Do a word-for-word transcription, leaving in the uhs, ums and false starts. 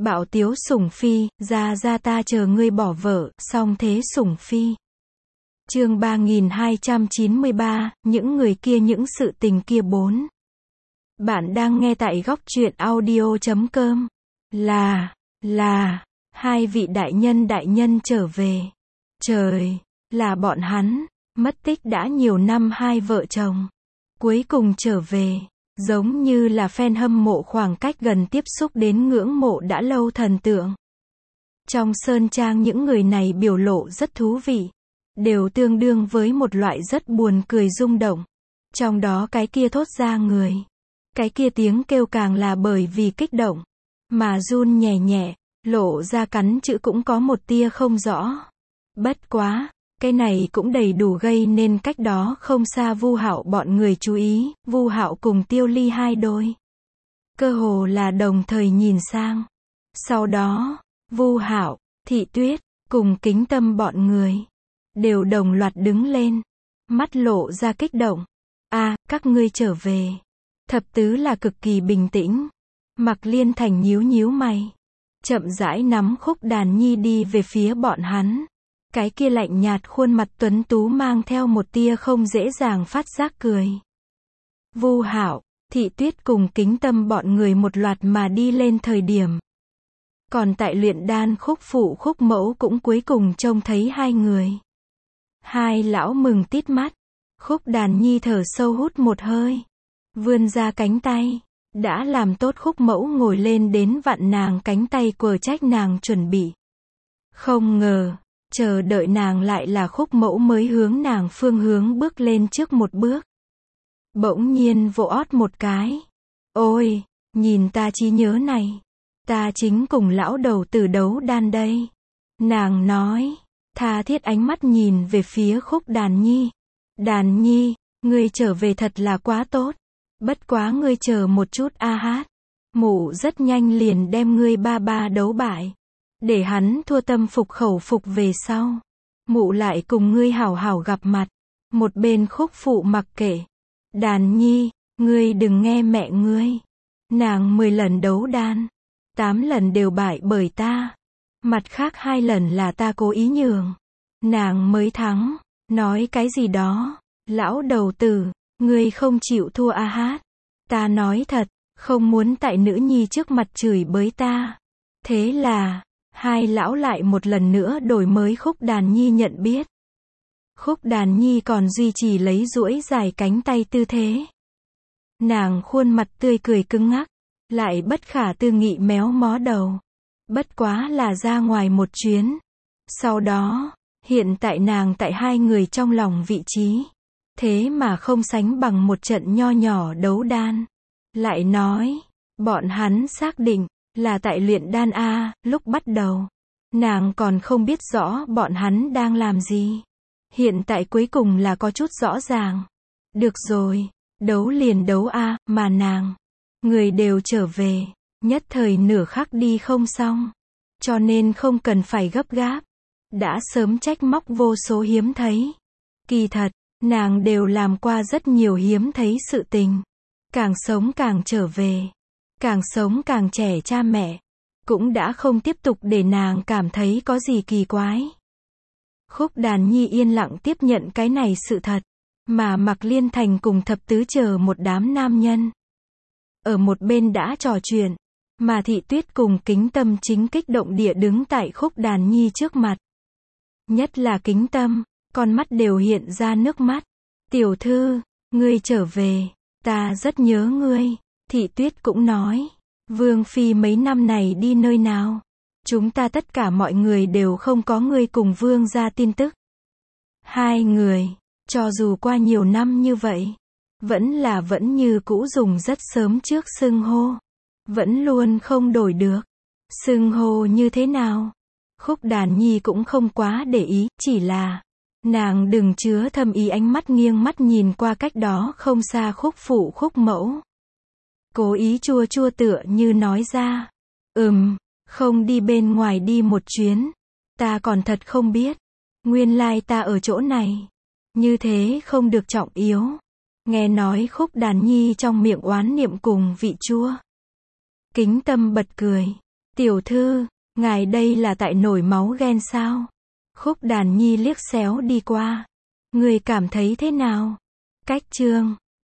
Bảo Tiếu Sủng Phi, ra ra ta chờ ngươi bỏ vợ, song thế Sủng Phi. Chương ba nghìn hai trăm chín mươi ba, những người kia những sự tình kia bốn. Bạn đang nghe tại góc truyện audio chấm com. Là, là, hai vị đại nhân đại nhân trở về. Trời, là bọn hắn, mất tích đã nhiều năm hai vợ chồng. Cuối cùng trở về, giống như là fan hâm mộ khoảng cách gần tiếp xúc đến ngưỡng mộ đã lâu thần tượng. Trong sơn trang những người này biểu lộ rất thú vị, đều tương đương với một loại rất buồn cười rung động. Trong đó cái kia thốt ra người, cái kia tiếng kêu càng là bởi vì kích động, mà run nhẹ nhẹ, lộ ra cắn chữ cũng có một tia không rõ. Bất quá, cái này cũng đầy đủ gây nên cách đó không xa Vu Hạo bọn người chú ý. Vu Hạo cùng Tiêu Ly hai đôi, cơ hồ là đồng thời nhìn sang. Sau đó, Vu Hạo, Thị Tuyết, cùng Kính Tâm bọn người, đều đồng loạt đứng lên, mắt lộ ra kích động. A, các ngươi trở về. Thập tứ là cực kỳ bình tĩnh. Mạc Liên Thành nhíu nhíu mày, chậm rãi nắm Khúc Đàn Nhi đi về phía bọn hắn. Cái kia lạnh nhạt khuôn mặt tuấn tú mang theo một tia không dễ dàng phát giác cười. Vu Hạo, Thị Tuyết cùng Kính Tâm bọn người một loạt mà đi lên thời điểm. Còn tại luyện đan Khúc phụ Khúc mẫu cũng cuối cùng trông thấy hai người. Hai lão mừng tít mắt. Khúc Đàn Nhi thở sâu hút một hơi, vươn ra cánh tay, đã làm tốt Khúc mẫu ngồi lên đến vặn nàng cánh tay quờ trách nàng chuẩn bị. Không ngờ, chờ đợi nàng lại là Khúc mẫu mới hướng nàng phương hướng bước lên trước một bước. Bỗng nhiên vỗ ót một cái. Ôi, nhìn ta trí nhớ này, ta chính cùng lão đầu tử đấu đan đây. Nàng nói, tha thiết ánh mắt nhìn về phía Khúc Đàn Nhi. Đàn Nhi, ngươi trở về thật là quá tốt. Bất quá ngươi chờ một chút a hát. Mụ rất nhanh liền đem ngươi ba ba đấu bại. Để hắn thua tâm phục khẩu phục về sau. Mụ lại cùng ngươi hảo hảo gặp mặt. Một bên Khúc phụ mặc kệ. Đàn Nhi, ngươi đừng nghe mẹ ngươi. Nàng mười lần đấu đan, tám lần đều bại bởi ta. Mặt khác hai lần là ta cố ý nhường, nàng mới thắng. Nói cái gì đó, lão đầu tử, ngươi không chịu thua a hát. Ta nói thật, không muốn tại nữ nhi trước mặt chửi bới ta. Thế là, hai lão lại một lần nữa đổi mới Khúc Đàn Nhi nhận biết. Khúc Đàn Nhi còn duy trì lấy duỗi dài cánh tay tư thế. Nàng khuôn mặt tươi cười cứng ngắc, lại bất khả tư nghị méo mó đầu. Bất quá là ra ngoài một chuyến. Sau đó, hiện tại nàng tại hai người trong lòng vị trí, thế mà không sánh bằng một trận nho nhỏ đấu đan. Lại nói, bọn hắn xác định, là tại luyện đan A, lúc bắt đầu, nàng còn không biết rõ bọn hắn đang làm gì. Hiện tại cuối cùng là có chút rõ ràng. Được rồi, đấu liền đấu A, mà nàng, người đều trở về, nhất thời nửa khắc đi không xong. Cho nên không cần phải gấp gáp. Đã sớm trách móc vô số hiếm thấy. Kỳ thật, nàng đều làm qua rất nhiều hiếm thấy sự tình. Càng sống càng trở về, càng sống càng trẻ cha mẹ, cũng đã không tiếp tục để nàng cảm thấy có gì kỳ quái. Khúc Đàn Nhi yên lặng tiếp nhận cái này sự thật, mà Mạc Liên Thành cùng thập tứ chờ một đám nam nhân. Ở một bên đã trò chuyện, mà Thị Tuyết cùng Kính Tâm chính kích động địa đứng tại Khúc Đàn Nhi trước mặt. Nhất là Kính Tâm, con mắt đều hiện ra nước mắt. Tiểu thư, ngươi trở về, ta rất nhớ ngươi. Thị Tuyết cũng nói, Vương Phi mấy năm này đi nơi nào? Chúng ta tất cả mọi người đều không có ngươi cùng Vương ra tin tức. Hai người, cho dù qua nhiều năm như vậy, vẫn là vẫn như cũ dùng rất sớm trước xưng hô. Vẫn luôn không đổi được. Xưng hô như thế nào? Khúc Đàn Nhi cũng không quá để ý, chỉ là nàng đừng chứa thâm ý ánh mắt nghiêng mắt nhìn qua cách đó không xa Khúc phụ Khúc mẫu. Cố ý chua chua tựa như nói ra, ừm, không đi bên ngoài đi một chuyến. Ta còn thật không biết. Nguyên lai ta ở chỗ này. Như thế không được trọng yếu. Nghe nói Khúc Đàn Nhi trong miệng oán niệm cùng vị chua. Kính Tâm bật cười. Tiểu thư, ngài đây là tại nổi máu ghen sao? Khúc Đàn Nhi liếc xéo đi qua. Người cảm thấy thế nào? Cách chương